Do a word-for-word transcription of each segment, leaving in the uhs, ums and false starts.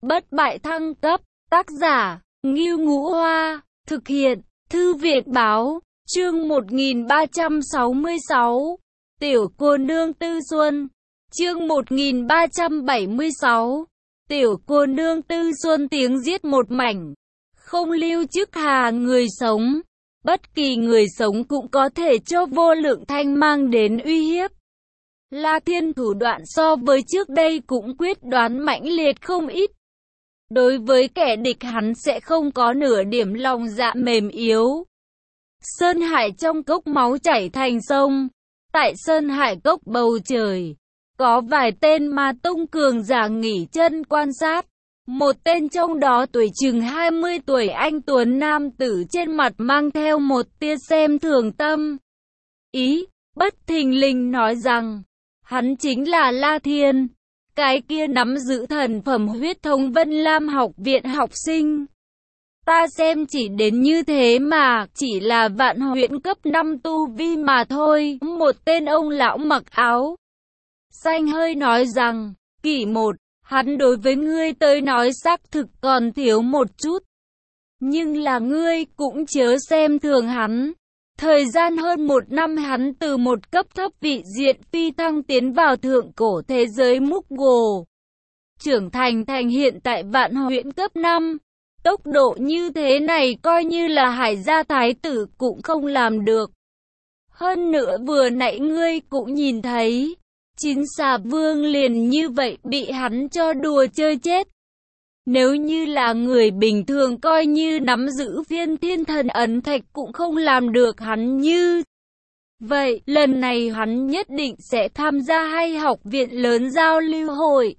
bất bại thăng cấp, tác giả, Ngưu Ngũ Hoa, thực hiện, Thư viện Báo, chương một nghìn ba trăm sáu mươi sáu, Tiểu cô nương Tư Xuân, chương một nghìn ba trăm bảy mươi sáu, Tiểu cô nương Tư Xuân tiếng giết một mảnh, không lưu chức hà người sống, bất kỳ người sống cũng có thể cho vô lượng thanh mang đến uy hiếp. La Thiên thủ đoạn so với trước đây cũng quyết đoán mãnh liệt không ít. Đối với kẻ địch hắn sẽ không có nửa điểm lòng dạ mềm yếu. Sơn Hải trong cốc máu chảy thành sông. Tại Sơn Hải cốc bầu trời, có vài tên ma tông cường giả nghỉ chân quan sát. Một tên trong đó tuổi chừng hai mươi tuổi anh tuấn nam tử trên mặt mang theo một tia xem thường tâm ý, bất thình lình nói rằng, hắn chính là La Thiên, cái kia nắm giữ thần phẩm huyết thống Vân Lam học viện học sinh. Ta xem chỉ đến như thế mà, chỉ là vạn huyễn cấp năm tu vi mà thôi. Một tên ông lão mặc áo xanh hơi nói rằng, kỷ một, hắn đối với ngươi tới nói xác thực còn thiếu một chút. Nhưng là ngươi cũng chớ xem thường hắn. Thời gian hơn một năm hắn từ một cấp thấp vị diện phi thăng tiến vào thượng cổ thế giới Muggle. Trưởng thành thành hiện tại vạn huyễn cấp năm. Tốc độ như thế này coi như là Hải gia thái tử cũng không làm được. Hơn nữa vừa nãy ngươi cũng nhìn thấy, chín xà vương liền như vậy bị hắn cho đùa chơi chết. Nếu như là người bình thường coi như nắm giữ viên thiên thần ấn thạch cũng không làm được hắn như vậy. Lần này hắn nhất định sẽ tham gia hay học viện lớn giao lưu hội.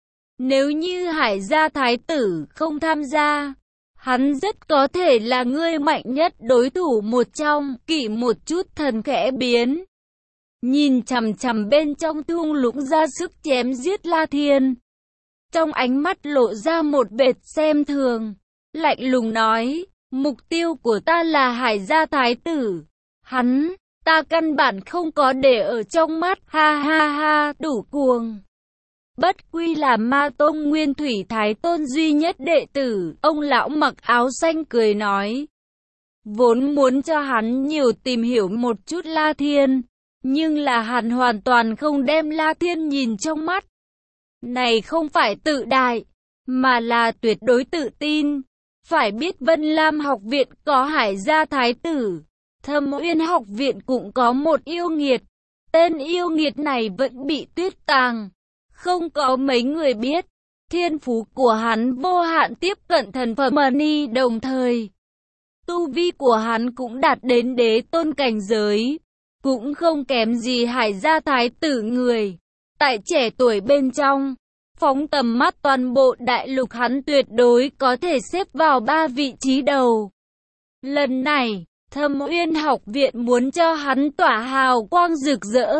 Nếu như Hải gia thái tử không tham gia, hắn rất có thể là người mạnh nhất đối thủ một trong. Kỷ một chút thần khẽ biến, nhìn chằm chằm bên trong thung lũng ra sức chém giết La Thiên. Trong ánh mắt lộ ra một vệt xem thường, lạnh lùng nói, mục tiêu của ta là Hải gia thái tử. Hắn, ta căn bản không có để ở trong mắt, ha ha ha, đủ cuồng. Bất quy là ma tôn nguyên thủy thái tôn duy nhất đệ tử, ông lão mặc áo xanh cười nói. Vốn muốn cho hắn nhiều tìm hiểu một chút La Thiên, nhưng là hắn hoàn toàn không đem La Thiên nhìn trong mắt. Này không phải tự đại, mà là tuyệt đối tự tin. Phải biết Vân Lam học viện có Hải gia thái tử, Thâm Uyên học viện cũng có một yêu nghiệt. Tên yêu nghiệt này vẫn bị tuyết tàng, không có mấy người biết. Thiên phú của hắn vô hạn tiếp cận thần phẩm Mani, đồng thời tu vi của hắn cũng đạt đến đế tôn cảnh giới, cũng không kém gì Hải gia thái tử người. Tại trẻ tuổi bên trong, phóng tầm mắt toàn bộ đại lục hắn tuyệt đối có thể xếp vào ba vị trí đầu. Lần này, Thâm Uyên học viện muốn cho hắn tỏa hào quang rực rỡ.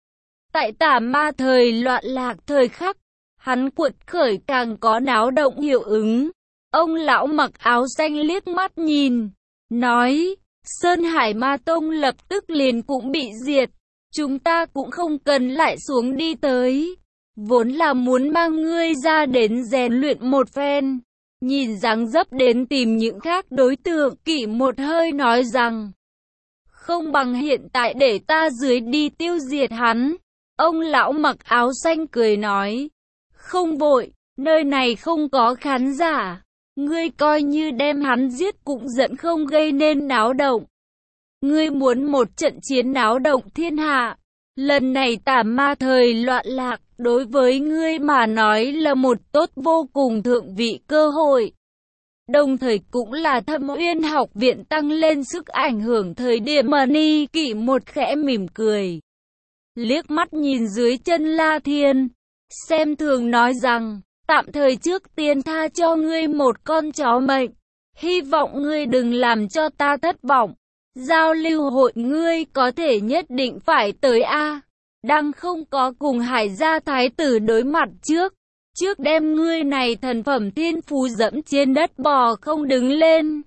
Tại tà ma thời loạn lạc thời khắc, hắn quật khởi càng có náo động hiệu ứng. Ông lão mặc áo xanh liếc mắt nhìn, nói, Sơn Hải ma tông lập tức liền cũng bị diệt. Chúng ta cũng không cần lại xuống đi tới. Vốn là muốn mang ngươi ra đến rèn luyện một phen. Nhìn dáng dấp đến tìm những khác đối tượng, Kỷ một hơi nói rằng, không bằng hiện tại để ta dưới đi tiêu diệt hắn. Ông lão mặc áo xanh cười nói, không vội, nơi này không có khán giả. Ngươi coi như đem hắn giết cũng giận không gây nên náo động. Ngươi muốn một trận chiến náo động thiên hạ. Lần này tà ma thời loạn lạc, đối với ngươi mà nói là một tốt vô cùng thượng vị cơ hội. Đồng thời cũng là Thâm Uyên học viện tăng lên sức ảnh hưởng thời điểm Mani. Kỷ một khẽ mỉm cười, liếc mắt nhìn dưới chân La Thiên, xem thường nói rằng, tạm thời trước tiên tha cho ngươi một con chó mệnh. Hy vọng ngươi đừng làm cho ta thất vọng. Giao lưu hội ngươi có thể nhất định phải tới a. Đang không có cùng Hải gia thái tử đối mặt trước. Trước đem ngươi này thần phẩm thiên phú dẫm trên đất bò không đứng lên.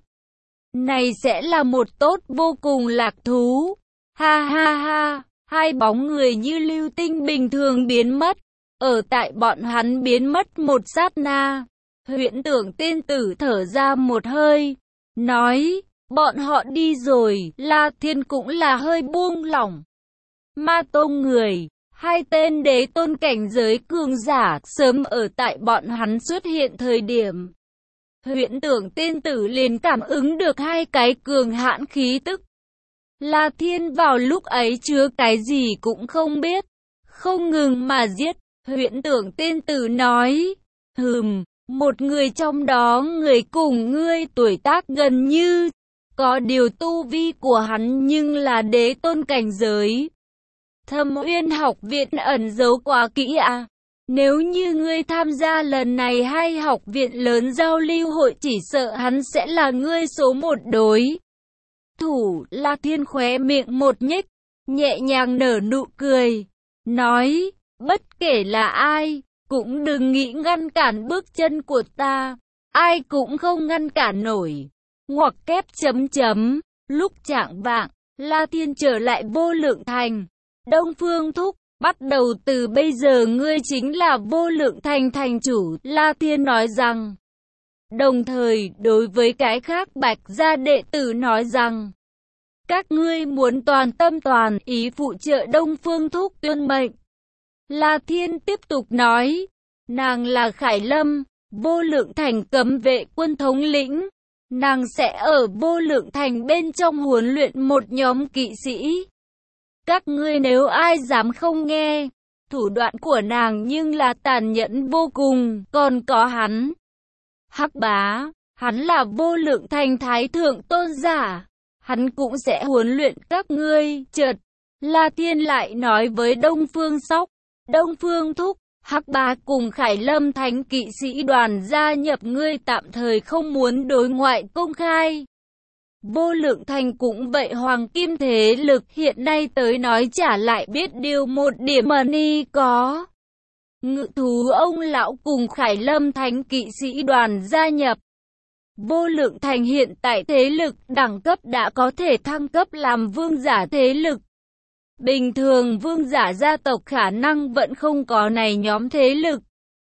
Này sẽ là một tốt vô cùng lạc thú. Ha ha ha, hai bóng người như lưu tinh bình thường biến mất. Ở tại bọn hắn biến mất một sát na, Huyễn Tưởng tiên tử thở ra một hơi, nói, bọn họ đi rồi, La Thiên cũng là hơi buông lỏng. Ma tông người, hai tên đế tôn cảnh giới cường giả, sớm ở tại bọn hắn xuất hiện thời điểm. Huyễn Tưởng tiên tử liền cảm ứng được hai cái cường hãn khí tức. La Thiên vào lúc ấy chứa cái gì cũng không biết, không ngừng mà giết. Huyễn Tưởng tiên tử nói, hừm, một người trong đó người cùng ngươi tuổi tác gần như, có điều tu vi của hắn nhưng là đế tôn cảnh giới. Thâm Uyên học viện ẩn giấu quá kỹ à? Nếu như ngươi tham gia lần này hay học viện lớn giao lưu hội, chỉ sợ hắn sẽ là ngươi số một đối thủ. La Thiên khóe miệng một nhếch, nhẹ nhàng nở nụ cười, nói, bất kể là ai, cũng đừng nghĩ ngăn cản bước chân của ta, ai cũng không ngăn cản nổi. Ngoặc kép chấm chấm, lúc chạng vạng, La Thiên trở lại Vô Lượng Thành. Đông Phương Thúc, bắt đầu từ bây giờ ngươi chính là Vô Lượng Thành thành chủ, La Thiên nói rằng. Đồng thời, đối với cái khác Bạch gia đệ tử nói rằng, các ngươi muốn toàn tâm toàn ý phụ trợ Đông Phương Thúc tuyên mệnh. La Thiên tiếp tục nói, nàng là Khải Lâm, Vô Lượng Thành cấm vệ quân thống lĩnh. Nàng sẽ ở Vô Lượng Thành bên trong huấn luyện một nhóm kỵ sĩ. Các ngươi nếu ai dám không nghe, thủ đoạn của nàng nhưng là tàn nhẫn vô cùng, còn có hắn. Hắc Bá, hắn là Vô Lượng Thành thái thượng tôn giả, hắn cũng sẽ huấn luyện các ngươi. Chợt, La Thiên lại nói với Đông Phương Sóc, Đông Phương Thúc, Hắc Bá cùng Khải Lâm Thánh kỵ sĩ đoàn gia nhập ngươi tạm thời không muốn đối ngoại công khai. Vô Lượng Thành cũng vậy, hoàng kim thế lực hiện nay tới nói trả lại biết điều một điểm mà ni có. Ngự thú ông lão cùng Khải Lâm Thánh kỵ sĩ đoàn gia nhập. Vô Lượng Thành hiện tại thế lực đẳng cấp đã có thể thăng cấp làm vương giả thế lực. Bình thường vương giả gia tộc khả năng vẫn không có này nhóm thế lực.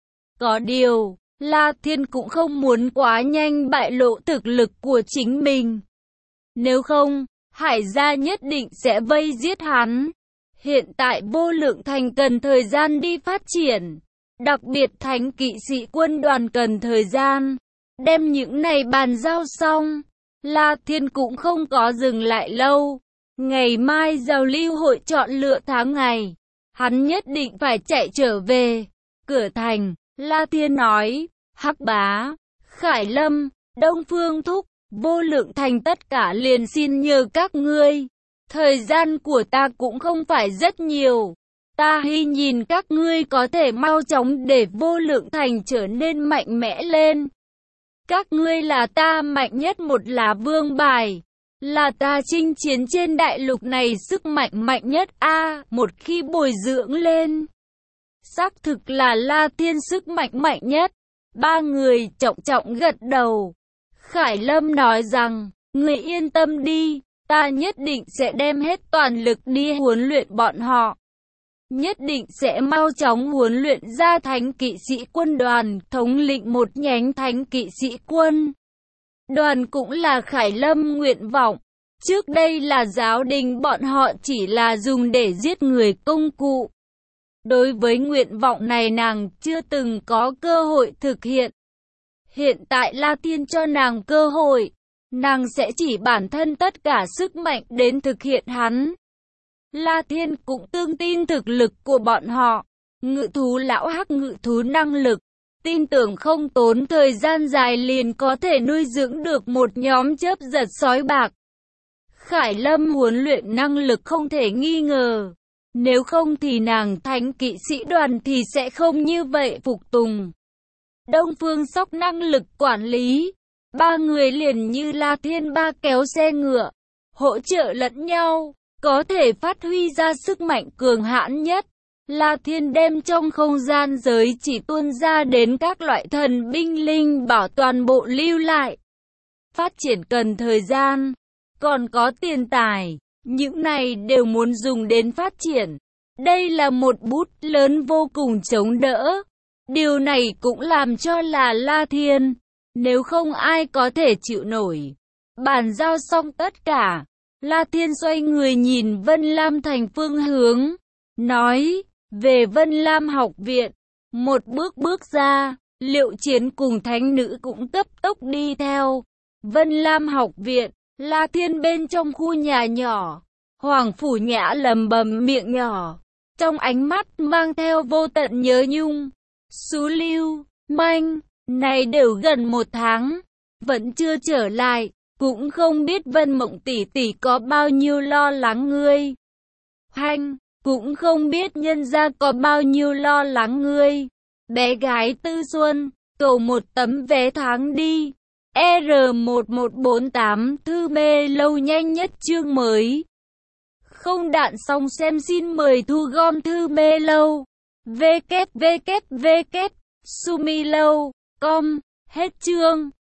Có điều, La Thiên cũng không muốn quá nhanh bại lộ thực lực của chính mình. Nếu không, Hải gia nhất định sẽ vây giết hắn. Hiện tại Vô Lượng Thành cần thời gian đi phát triển. Đặc biệt Thánh kỵ sĩ quân đoàn cần thời gian. Đem những này bàn giao xong, La Thiên cũng không có dừng lại lâu. Ngày mai giao lưu hội chọn lựa tháng ngày, hắn nhất định phải chạy trở về. Cửa thành, La Thiên nói, Hắc Bá, Khải Lâm, Đông Phương Thúc, Vô Lượng Thành tất cả liền xin nhờ các ngươi. Thời gian của ta cũng không phải rất nhiều. Ta hy nhìn các ngươi có thể mau chóng để Vô Lượng Thành trở nên mạnh mẽ lên. Các ngươi là ta mạnh nhất một lá vương bài. Là ta chinh chiến trên đại lục này sức mạnh mạnh nhất a à, một khi bồi dưỡng lên. Xác thực là La Thiên sức mạnh mạnh nhất. Ba người trọng trọng gật đầu. Khải Lâm nói rằng, người yên tâm đi, ta nhất định sẽ đem hết toàn lực đi huấn luyện bọn họ. Nhất định sẽ mau chóng huấn luyện ra Thánh kỵ sĩ quân đoàn, thống lĩnh một nhánh Thánh kỵ sĩ quân đoàn cũng là Khải Lâm nguyện vọng. Trước đây là giáo đình bọn họ chỉ là dùng để giết người công cụ. Đối với nguyện vọng này nàng chưa từng có cơ hội thực hiện. Hiện tại La Thiên cho nàng cơ hội, nàng sẽ chỉ bản thân tất cả sức mạnh đến thực hiện hắn. La Thiên cũng tương tin thực lực của bọn họ. Ngự thú lão hắc ngự thú năng lực, tin tưởng không tốn thời gian dài liền có thể nuôi dưỡng được một nhóm chớp giật sói bạc. Khải Lâm huấn luyện năng lực không thể nghi ngờ. Nếu không thì nàng Thánh kỵ sĩ đoàn thì sẽ không như vậy phục tùng. Đông Phương Sóc năng lực quản lý. Ba người liền như La Thiên ba kéo xe ngựa, hỗ trợ lẫn nhau, có thể phát huy ra sức mạnh cường hãn nhất. La Thiên đem trong không gian giới chỉ tuôn ra đến các loại thần binh linh bảo toàn bộ lưu lại. Phát triển cần thời gian, còn có tiền tài, những này đều muốn dùng đến phát triển. Đây là một bút lớn vô cùng chống đỡ. Điều này cũng làm cho là La Thiên, nếu không ai có thể chịu nổi. Bàn giao xong tất cả, La Thiên xoay người nhìn Vân Lam Thành phương hướng, nói, về Vân Lam học viện, một bước bước ra, Liệu Chiến cùng thánh nữ cũng cấp tốc đi theo. Vân Lam học viện, La Thiên bên trong khu nhà nhỏ, Hoàng Phủ Nhã lầm bầm miệng nhỏ, trong ánh mắt mang theo vô tận nhớ nhung. Sú Lưu, Manh, này đều gần một tháng, vẫn chưa trở lại, cũng không biết Vân Mộng tỷ tỷ có bao nhiêu lo lắng ngươi. Hanh, cũng không biết nhân gia có bao nhiêu lo lắng ngươi. Bé gái Tư Xuân, cầu một tấm vé tháng đi. R một một bốn tám thư mê lâu nhanh nhất chương mới. Không đạn xong xem xin mời thu gom thư mê lâu. W W W Sumilo chấm com. Hết chương.